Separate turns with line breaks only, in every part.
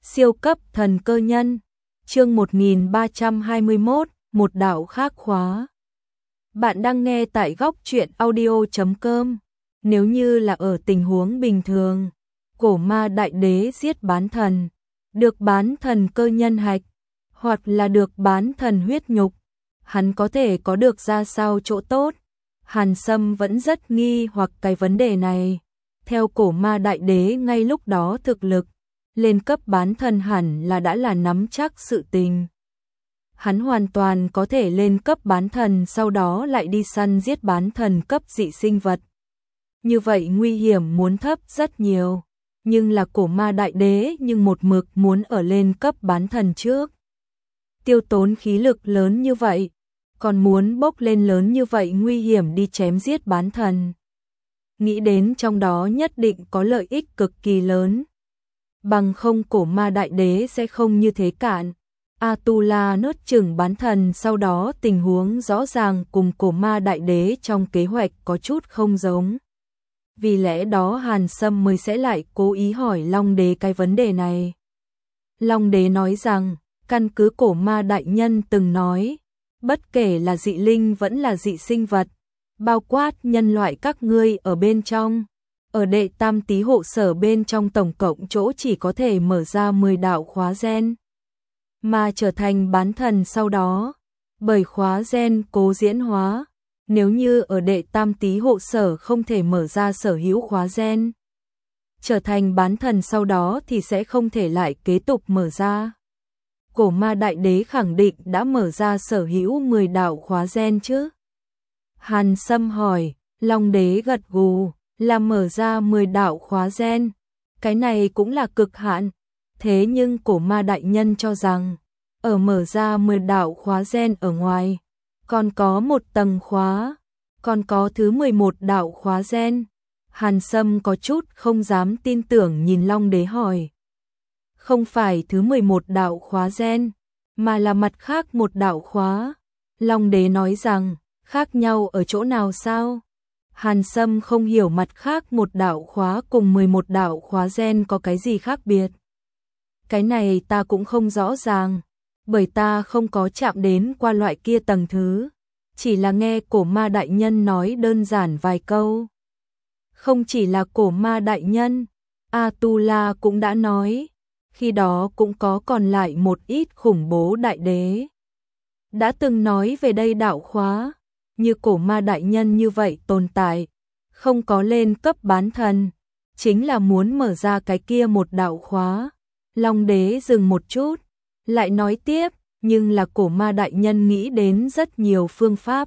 Siêu cấp thần cơ nhân, chương 1321, một đạo khác khóa. Bạn đang nghe tại góc truyện audio.com. Nếu như là ở tình huống bình thường, cổ ma đại đế giết bán thần, được bán thần cơ nhân hạch, hoặc là được bán thần huyết nhục, hắn có thể có được ra sao chỗ tốt? Hàn Sâm vẫn rất nghi hoặc cái vấn đề này. Theo cổ ma đại đế ngay lúc đó thực lực lên cấp bán thần hẳn là đã là nắm chắc sự tình. Hắn hoàn toàn có thể lên cấp bán thần sau đó lại đi săn giết bán thần cấp dị sinh vật. Như vậy nguy hiểm muốn thấp rất nhiều, nhưng là cổ ma đại đế nhưng một mực muốn ở lên cấp bán thần trước. Tiêu tốn khí lực lớn như vậy, còn muốn bốc lên lớn như vậy nguy hiểm đi chém giết bán thần. Nghĩ đến trong đó nhất định có lợi ích cực kỳ lớn. Bằng không cổ ma đại đế sẽ không như thế cạn. Atula nuốt chửng bán thần sau đó tình huống rõ ràng cùng cổ ma đại đế trong kế hoạch có chút không giống. Vì lẽ đó Hàn Sâm mới sẽ lại cố ý hỏi Long đế cái vấn đề này. Long đế nói rằng, căn cứ cổ ma đại nhân từng nói, bất kể là dị linh vẫn là dị sinh vật, bao quát nhân loại các ngươi ở bên trong, ở đệ tam tý hộ sở bên trong tổng cộng chỗ chỉ có thể mở ra 10 đạo khóa gen, mà trở thành bán thần sau đó, bởi khóa gen cố diễn hóa, nếu như ở đệ tam tý hộ sở không thể mở ra sở hữu khóa gen, trở thành bán thần sau đó thì sẽ không thể lại kế tục mở ra. Cổ ma đại đế khẳng định đã mở ra sở hữu 10 đạo khóa gen chứ? Hàn Sâm hỏi, Long đế gật gù, là mở ra 10 đạo khóa gen. Cái này cũng là cực hạn. Thế nhưng cổ ma đại nhân cho rằng, ở mở ra 10 đạo khóa gen ở ngoài, còn có một tầng khóa, còn có thứ 11 đạo khóa gen. Hàn Sâm có chút không dám tin tưởng nhìn Long đế hỏi. Không phải thứ 11 đạo khóa gen, mà là mặt khác một đạo khóa. Long đế nói rằng, khác nhau ở chỗ nào sao? Hàn Sâm không hiểu mặt khác một đạo khóa cùng 11 đạo khóa gen có cái gì khác biệt. Cái này ta cũng không rõ ràng, bởi ta không có chạm đến qua loại kia tầng thứ, chỉ là nghe cổ ma đại nhân nói đơn giản vài câu. Không chỉ là cổ ma đại nhân, Atula cũng đã nói, khi đó cũng có còn lại một ít khủng bố đại đế. Đã từng nói về đây đạo khóa, như cổ ma đại nhân như vậy tồn tại, không có lên cấp bán thần, chính là muốn mở ra cái kia một đạo khóa. Long đế dừng một chút, lại nói tiếp, nhưng là cổ ma đại nhân nghĩ đến rất nhiều phương pháp.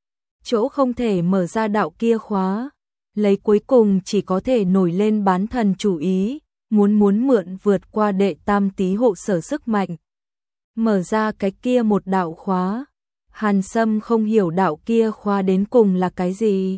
Chỗ không thể mở ra đạo kia khóa, lấy cuối cùng chỉ có thể nổi lên bán thần chủ ý, muốn mượn vượt qua đệ tam tý hộ sở sức mạnh. Mở ra cái kia một đạo khóa. Hàn Sâm không hiểu đạo kia khóa đến cùng là cái gì.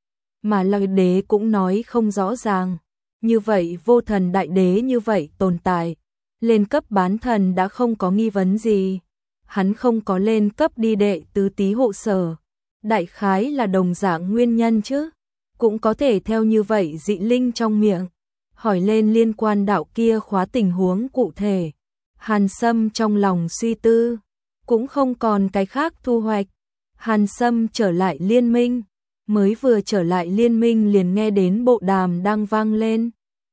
Mà Long đế cũng nói không rõ ràng. Như vậy vô thần đại đế như vậy tồn tại. Lên cấp bán thần đã không có nghi vấn gì. Hắn không có lên cấp đi đệ tứ tý hộ sở. Đại khái là đồng dạng nguyên nhân chứ. Cũng có thể theo như vậy dị linh trong miệng. Hỏi lên liên quan đạo kia khóa tình huống cụ thể. Hàn Sâm trong lòng suy tư. Cũng không còn cái khác thu hoạch. Hàn Sâm trở lại liên minh. Mới vừa trở lại liên minh liền nghe đến bộ đàm đang vang lên.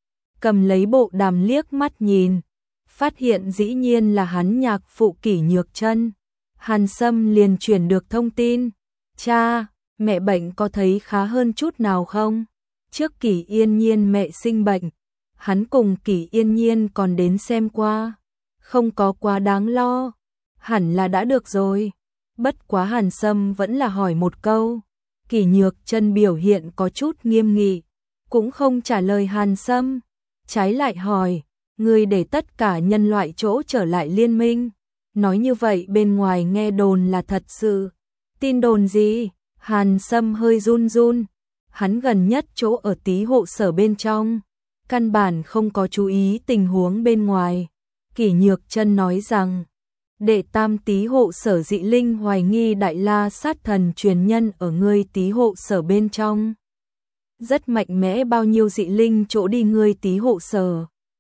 Cầm lấy bộ đàm liếc mắt nhìn. Phát hiện dĩ nhiên là hắn nhạc phụ Kỷ Nhược Chân. Hàn Sâm liền truyền được thông tin. Cha, mẹ bệnh có thấy khá hơn chút nào không? Trước Kỷ Yên Nhiên mẹ sinh bệnh. Hắn cùng Kỷ Yên Nhiên còn đến xem qua. Không có quá đáng lo. Hẳn là đã được rồi. Bất quá Hàn Sâm vẫn là hỏi một câu. Kỷ Nhược Chân biểu hiện có chút nghiêm nghị, cũng không trả lời Hàn Sâm, trái lại hỏi, ngươi để tất cả nhân loại chỗ trở lại liên minh. Nói như vậy bên ngoài nghe đồn là thật sự. Tin đồn gì? Hàn Sâm hơi run run. Hắn gần nhất chỗ ở tý hộ sở bên trong, căn bản không có chú ý tình huống bên ngoài. Kỷ Nhược Chân nói rằng, đệ tam tý hộ sở dị linh hoài nghi đại la sát thần truyền nhân ở ngươi tý hộ sở bên trong. Rất mạnh mẽ bao nhiêu dị linh chỗ đi ngươi tý hộ sở.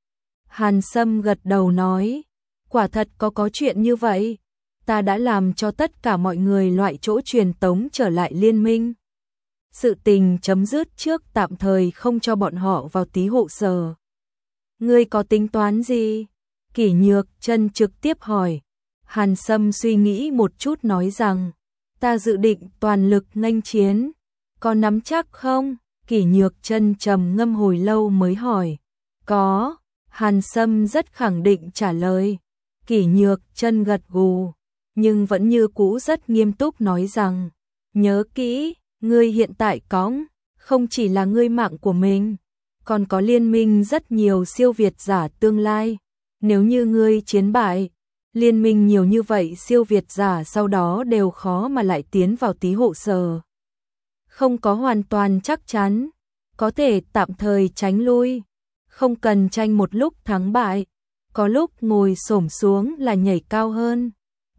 Hàn Sâm gật đầu nói, quả thật có chuyện như vậy. Ta đã làm cho tất cả mọi người loại chỗ truyền tống trở lại liên minh. Sự tình chấm dứt trước, tạm thời không cho bọn họ vào tí hộ sở. Ngươi có tính toán gì? Kỷ Nhược Chân trực tiếp hỏi. Hàn Sâm suy nghĩ một chút nói rằng, ta dự định toàn lực nghênh chiến. Có nắm chắc không? Kỷ Nhược Chân trầm ngâm hồi lâu mới hỏi. Có. Hàn Sâm rất khẳng định trả lời. Kỷ Nhược Chân gật gù, nhưng vẫn như cũ rất nghiêm túc nói rằng, nhớ kỹ, ngươi hiện tại cõng, không chỉ là ngươi mạng của mình, còn có liên minh rất nhiều siêu việt giả tương lai. Nếu như ngươi chiến bại, liên minh nhiều như vậy siêu việt giả sau đó đều khó mà lại tiến vào tí hộ sở. Không có hoàn toàn chắc chắn, có thể tạm thời tránh lui, không cần tranh một lúc thắng bại, có lúc ngồi xổm xuống là nhảy cao hơn.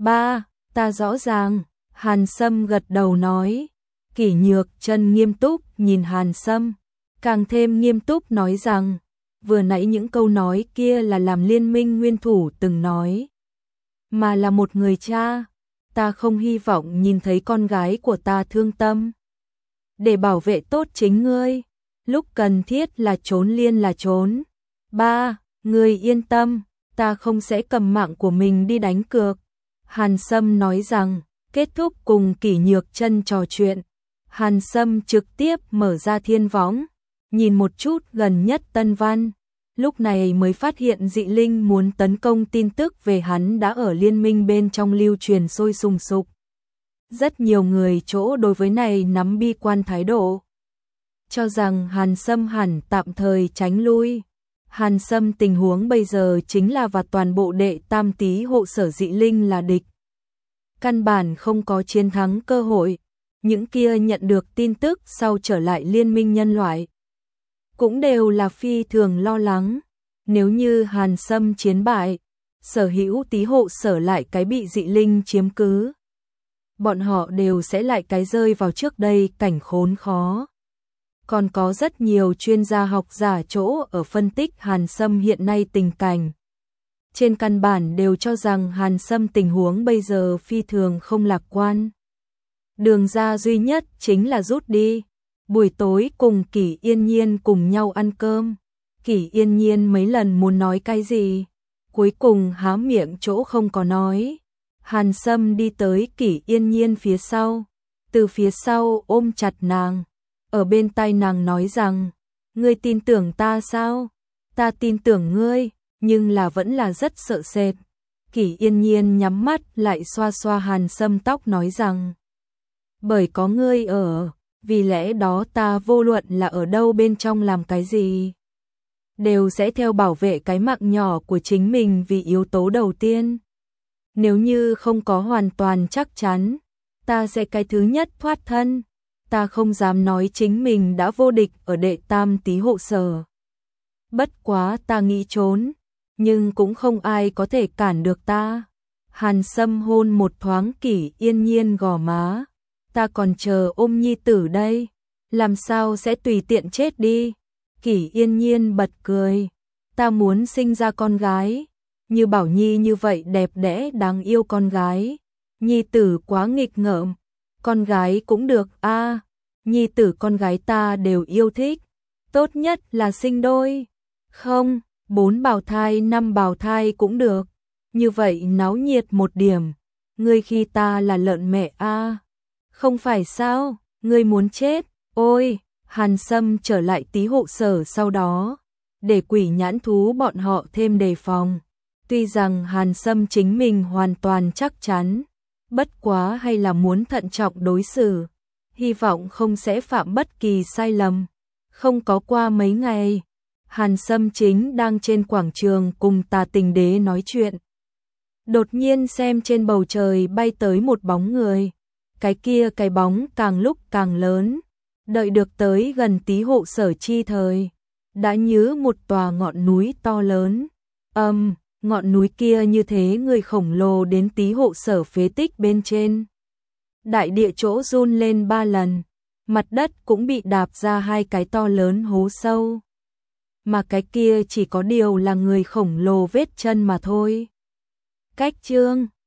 Ta rõ ràng. Hàn Sâm gật đầu nói. Kỷ Nhược Chân nghiêm túc nhìn Hàn Sâm, càng thêm nghiêm túc nói rằng, vừa nãy những câu nói kia là làm liên minh nguyên thủ từng nói, mà là một người cha. Ta không hy vọng nhìn thấy con gái của ta thương tâm. Để bảo vệ tốt chính ngươi, lúc cần thiết là trốn liên là trốn. Ngươi yên tâm, ta không sẽ cầm mạng của mình đi đánh cược. Hàn Sâm nói rằng, kết thúc cùng Kỷ Nhược Chân trò chuyện, Hàn Sâm trực tiếp mở ra thiên võng, nhìn một chút gần nhất Tân Văn, lúc này mới phát hiện dị linh muốn tấn công tin tức về hắn đã ở liên minh bên trong lưu truyền sôi sùng sục. Rất nhiều người chỗ đối với này nắm bi quan thái độ, cho rằng Hàn Sâm hẳn tạm thời tránh lui. Hàn Sâm tình huống bây giờ chính là và toàn bộ đệ tam tí hộ sở dị linh là địch. Căn bản không có chiến thắng cơ hội. Những kia nhận được tin tức sau trở lại liên minh nhân loại cũng đều là phi thường lo lắng. Nếu như Hàn Sâm chiến bại, sở hữu tí hộ sở lại cái bị dị linh chiếm cứ, bọn họ đều sẽ lại cái rơi vào trước đây cảnh khốn khó. Còn có rất nhiều chuyên gia học giả chỗ ở phân tích Hàn Sâm hiện nay tình cảnh. Trên căn bản đều cho rằng Hàn Sâm tình huống bây giờ phi thường không lạc quan. Đường ra duy nhất chính là rút đi. Buổi tối cùng Kỷ Yên Nhiên cùng nhau ăn cơm. Kỷ Yên Nhiên mấy lần muốn nói cái gì, cuối cùng há miệng chỗ không có nói. Hàn Sâm đi tới Kỷ Yên Nhiên phía sau, từ phía sau ôm chặt nàng, ở bên tai nàng nói rằng, ngươi tin tưởng ta sao? Ta tin tưởng ngươi, nhưng là vẫn là rất sợ sệt. Kỷ Yên Nhiên nhắm mắt lại xoa xoa Hàn Sâm tóc nói rằng, bởi có ngươi ở, vì lẽ đó ta vô luận là ở đâu bên trong làm cái gì, đều sẽ theo bảo vệ cái mạng nhỏ của chính mình vì yếu tố đầu tiên. Nếu như không có hoàn toàn chắc chắn, ta sẽ cái thứ nhất thoát thân. Ta không dám nói chính mình đã vô địch ở đệ tam tí hộ sở. Bất quá ta nghĩ trốn, nhưng cũng không ai có thể cản được ta. Hàn Sâm hôn một thoáng Kỷ Yên Nhiên gò má. Ta còn chờ ôm nhi tử đây, làm sao sẽ tùy tiện chết đi. Kỷ Yên Nhiên bật cười. Ta muốn sinh ra con gái, như Bảo Nhi như vậy đẹp đẽ đáng yêu con gái. Nhi tử quá nghịch ngợm, con gái cũng được a. Nhi tử con gái ta đều yêu thích, tốt nhất là sinh đôi. Không, 4 bào thai 5 bào thai cũng được, như vậy náo nhiệt một điểm. Ngươi khi ta là lợn mẹ a. Không phải sao, ngươi muốn chết. Ôi, Hàn Sâm trở lại tí hộ sở sau đó, để Quỷ Nhãn Thú bọn họ thêm đề phòng. Tuy rằng Hàn Sâm chính mình hoàn toàn chắc chắn, bất quá hay là muốn thận trọng đối xử, hy vọng không sẽ phạm bất kỳ sai lầm. Không có qua mấy ngày, Hàn Sâm chính đang trên quảng trường cùng Tà Tình Đế nói chuyện. Đột nhiên xem trên bầu trời bay tới một bóng người, cái bóng càng lúc càng lớn, đợi được tới gần tí hộ sở chi thời, đã như một tòa ngọn núi to lớn. Ngọn núi kia như thế người khổng lồ đến tí hộ sở phế tích bên trên. Đại địa chỗ run lên 3 lần, mặt đất cũng bị đạp ra 2 cái to lớn hố sâu. mà cái kia chỉ có điều là người khổng lồ vết chân mà thôi. Cách chương